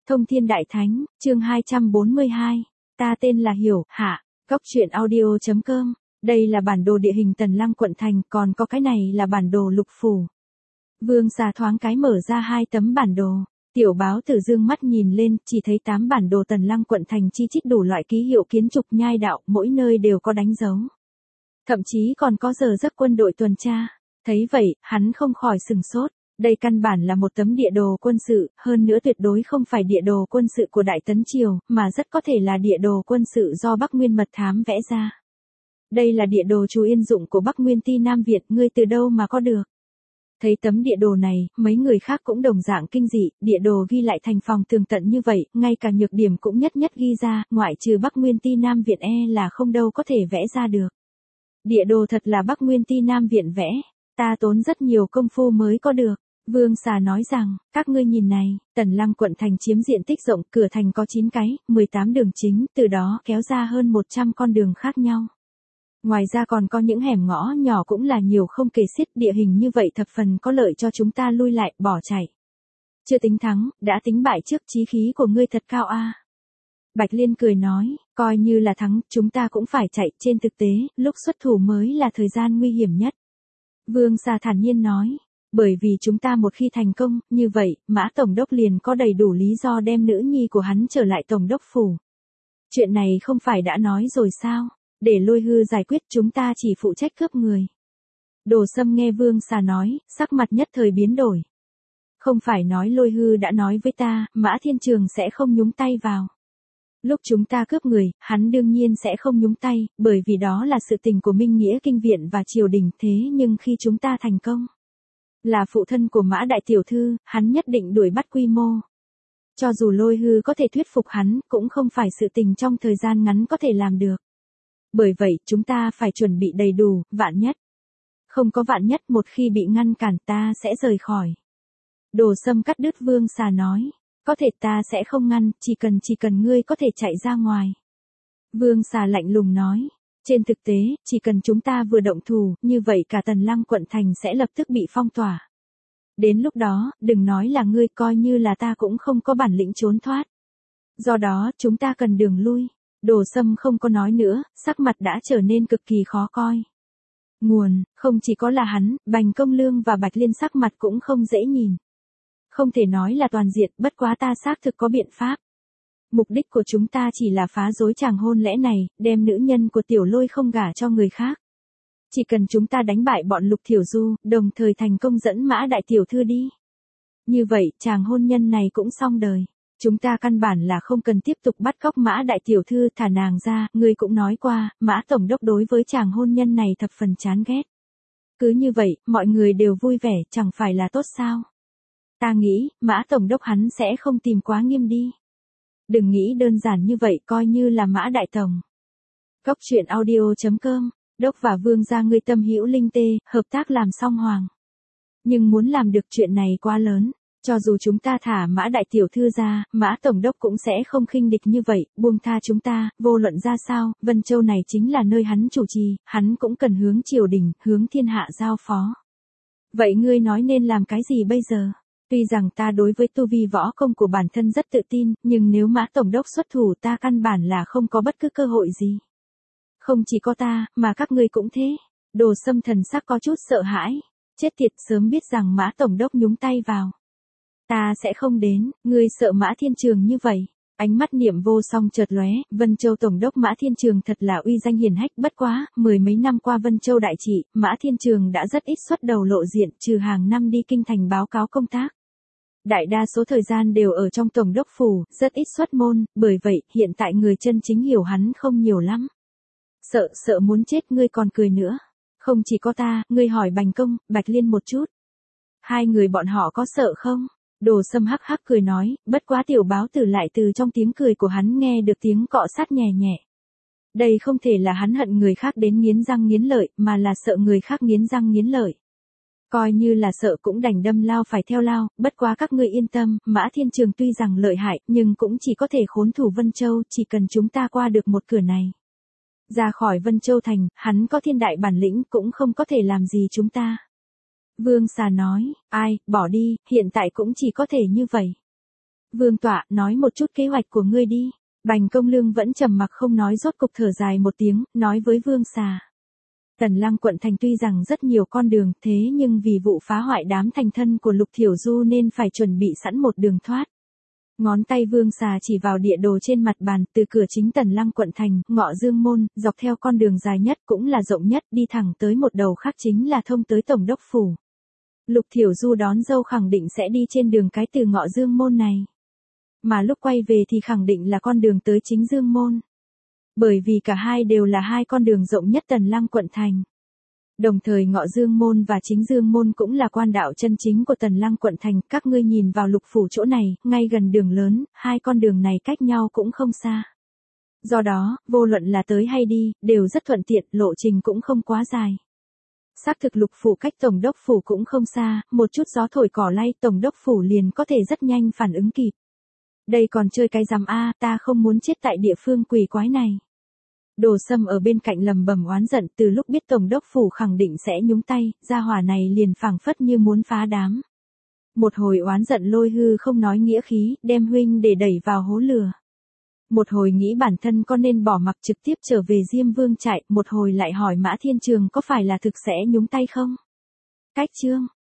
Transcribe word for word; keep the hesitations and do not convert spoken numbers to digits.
Thông Thiên Đại Thánh, chương hai trăm bốn mươi hai. Ta tên là Hiểu, hạ, góc truyện audio chấm com. Đây là bản đồ địa hình Tần Lăng quận thành, còn có cái này là bản đồ lục phủ. Vương Xà thoáng cái mở ra hai tấm bản đồ. Tiểu Báo Tử dương mắt nhìn lên, chỉ thấy tám bản đồ Tần Lăng quận thành chi chít đủ loại ký hiệu kiến trúc nhai đạo, mỗi nơi đều có đánh dấu. Thậm chí còn có giờ giấc quân đội tuần tra. Thấy vậy, hắn không khỏi sừng sốt. Đây căn bản là một tấm địa đồ quân sự, hơn nữa tuyệt đối không phải địa đồ quân sự của Đại Tấn Triều, mà rất có thể là địa đồ quân sự do Bắc Nguyên mật thám vẽ ra. Đây là địa đồ Chu Yên dụng của Bắc Nguyên Ti Nam Việt, ngươi từ đâu mà có được? Thấy tấm địa đồ này, mấy người khác cũng đồng dạng kinh dị, địa đồ ghi lại thành phòng tường tận như vậy, ngay cả nhược điểm cũng nhất nhất ghi ra, ngoại trừ Bắc Nguyên Ti Nam Viện e là không đâu có thể vẽ ra được. Địa đồ thật là Bắc Nguyên Ti Nam Viện vẽ, ta tốn rất nhiều công phu mới có được. Vương Xà nói rằng, các ngươi nhìn này, Tần Lăng quận thành chiếm diện tích rộng, cửa thành có chín cái, mười tám đường chính, từ đó kéo ra hơn một trăm con đường khác nhau. Ngoài ra còn có những hẻm ngõ nhỏ cũng là nhiều không kể xiết, địa hình như vậy thập phần có lợi cho chúng ta lui lại, bỏ chạy. Chưa tính thắng, đã tính bại trước, chí khí của ngươi thật cao a. Bạch Liên cười nói, coi như là thắng, chúng ta cũng phải chạy, trên thực tế, lúc xuất thủ mới là thời gian nguy hiểm nhất. Vương Xà thản nhiên nói. Bởi vì chúng ta một khi thành công, như vậy, Mã Tổng đốc liền có đầy đủ lý do đem nữ nhi của hắn trở lại Tổng đốc phủ. Chuyện này không phải đã nói rồi sao? Để Lôi Hư giải quyết, chúng ta chỉ phụ trách cướp người. Đồ Sâm nghe Vương Xà nói, sắc mặt nhất thời biến đổi. Không phải nói Lôi Hư đã nói với ta, Mã Thiên Trường sẽ không nhúng tay vào. Lúc chúng ta cướp người, hắn đương nhiên sẽ không nhúng tay, bởi vì đó là sự tình của Minh Nghĩa Kinh Viện và triều đình, thế nhưng khi chúng ta thành công, là phụ thân của Mã Đại Tiểu Thư, hắn nhất định đuổi bắt quy mô. Cho dù Lôi Hư có thể thuyết phục hắn, cũng không phải sự tình trong thời gian ngắn có thể làm được. Bởi vậy, chúng ta phải chuẩn bị đầy đủ, vạn nhất. Không có vạn nhất, một khi bị ngăn cản ta sẽ rời khỏi. Đồ Sâm cắt đứt Vương Xà nói, có thể ta sẽ không ngăn, chỉ cần chỉ cần ngươi có thể chạy ra ngoài. Vương Xà lạnh lùng nói. Trên thực tế, chỉ cần chúng ta vừa động thủ, như vậy cả Tần Lăng quận thành sẽ lập tức bị phong tỏa. Đến lúc đó, đừng nói là ngươi, coi như là ta cũng không có bản lĩnh trốn thoát. Do đó, chúng ta cần đường lui. Đồ Sâm không có nói nữa, sắc mặt đã trở nên cực kỳ khó coi. Nguồn, không chỉ có là hắn, Bành Công Lương và Bạch Liên sắc mặt cũng không dễ nhìn. Không thể nói là toàn diện, bất quá ta xác thực có biện pháp. Mục đích của chúng ta chỉ là phá rối chàng hôn lễ này, đem nữ nhân của Tiểu Lôi không gả cho người khác. Chỉ cần chúng ta đánh bại bọn Lục Thiểu Du, đồng thời thành công dẫn Mã Đại Tiểu Thư đi. Như vậy, chàng hôn nhân này cũng xong đời. Chúng ta căn bản là không cần tiếp tục bắt cóc Mã Đại Tiểu Thư, thả nàng ra, ngươi cũng nói qua, Mã Tổng đốc đối với chàng hôn nhân này thập phần chán ghét. Cứ như vậy, mọi người đều vui vẻ, chẳng phải là tốt sao? Ta nghĩ, Mã Tổng đốc hắn sẽ không tìm quá nghiêm đi. Đừng nghĩ đơn giản như vậy, coi như là Mã Đại Tổng. Góc truyện audio chấm com, Đốc và Vương gia ngươi tâm hữu linh tê, hợp tác làm song hoàng. Nhưng muốn làm được chuyện này quá lớn, cho dù chúng ta thả Mã Đại Tiểu Thư ra, Mã Tổng đốc cũng sẽ không khinh địch như vậy, buông tha chúng ta, vô luận ra sao, Vân Châu này chính là nơi hắn chủ trì, hắn cũng cần hướng triều đình, hướng thiên hạ giao phó. Vậy ngươi nói nên làm cái gì bây giờ? Tuy rằng ta đối với tu vi võ công của bản thân rất tự tin, nhưng nếu Mã Tổng đốc xuất thủ ta căn bản là không có bất cứ cơ hội gì. Không chỉ có ta, mà các ngươi cũng thế. Đồ Sâm thần sắc có chút sợ hãi. Chết tiệt, sớm biết rằng Mã Tổng đốc nhúng tay vào. Ta sẽ không đến, ngươi sợ Mã Thiên Trường như vậy. Ánh mắt Niệm Vô Song chợt lóe, Vân Châu Tổng đốc Mã Thiên Trường thật là uy danh hiển hách, bất quá, mười mấy năm qua Vân Châu đại trị, Mã Thiên Trường đã rất ít xuất đầu lộ diện, trừ hàng năm đi kinh thành báo cáo công tác. Đại đa số thời gian đều ở trong Tổng đốc phủ, rất ít xuất môn, bởi vậy, hiện tại người chân chính hiểu hắn không nhiều lắm. Sợ, sợ muốn chết, ngươi còn cười nữa. Không chỉ có ta, ngươi hỏi Bành Công, Bạch Liên một chút. Hai người bọn họ có sợ không? Đồ Sâm hắc hắc cười nói, bất quá Tiểu Báo Tử lại từ trong tiếng cười của hắn nghe được tiếng cọ sát nhẹ nhẹ. Đây không thể là hắn hận người khác đến nghiến răng nghiến lợi, mà là sợ người khác nghiến răng nghiến lợi. Coi như là sợ cũng đành đâm lao phải theo lao, bất quá các ngươi yên tâm, Mã Thiên Trường tuy rằng lợi hại, nhưng cũng chỉ có thể khốn thủ Vân Châu, chỉ cần chúng ta qua được một cửa này. Ra khỏi Vân Châu thành, hắn có thiên đại bản lĩnh cũng không có thể làm gì chúng ta. Vương Xà nói, ai, bỏ đi, hiện tại cũng chỉ có thể như vậy. Vương tọa, nói một chút kế hoạch của ngươi đi. Bành Công Lương vẫn trầm mặc không nói, rốt cục thở dài một tiếng, nói với Vương xà. Tần Lăng quận thành tuy rằng rất nhiều con đường, thế nhưng vì vụ phá hoại đám thành thân của Lục Thiểu Du nên phải chuẩn bị sẵn một đường thoát. Ngón tay Vương xà chỉ vào địa đồ trên mặt bàn, từ cửa chính Tần Lăng quận thành, Ngọ Dương môn, dọc theo con đường dài nhất cũng là rộng nhất, đi thẳng tới một đầu khác chính là thông tới Tổng đốc phủ. Lục Thiểu Du đón dâu khẳng định sẽ đi trên đường cái từ Ngọ Dương môn này. Mà lúc quay về thì khẳng định là con đường tới Chính Dương môn. Bởi vì cả hai đều là hai con đường rộng nhất Tần Lăng quận thành. Đồng thời Ngọ Dương môn và Chính Dương môn cũng là quan đạo chân chính của Tần Lăng quận thành, các ngươi nhìn vào lục phủ chỗ này, ngay gần đường lớn, hai con đường này cách nhau cũng không xa. Do đó, vô luận là tới hay đi, đều rất thuận tiện, lộ trình cũng không quá dài. Xác thực lục phủ cách Tổng đốc phủ cũng không xa, một chút gió thổi cỏ lay Tổng đốc phủ liền có thể rất nhanh phản ứng kịp. Đây còn chơi cái rắm a, ta không muốn chết tại địa phương quỷ quái này. Đồ Sâm ở bên cạnh lầm bầm oán giận, từ lúc biết Tổng đốc phủ khẳng định sẽ nhúng tay, gia hỏa này liền phảng phất như muốn phá đám. Một hồi oán giận lôi hư không nói nghĩa khí, đem huynh để đẩy vào hố lửa. Một hồi nghĩ bản thân có nên bỏ mặc trực tiếp trở về Diêm Vương trại, một hồi lại hỏi Mã Thiên Trường có phải là thực sẽ nhúng tay không. Cách chương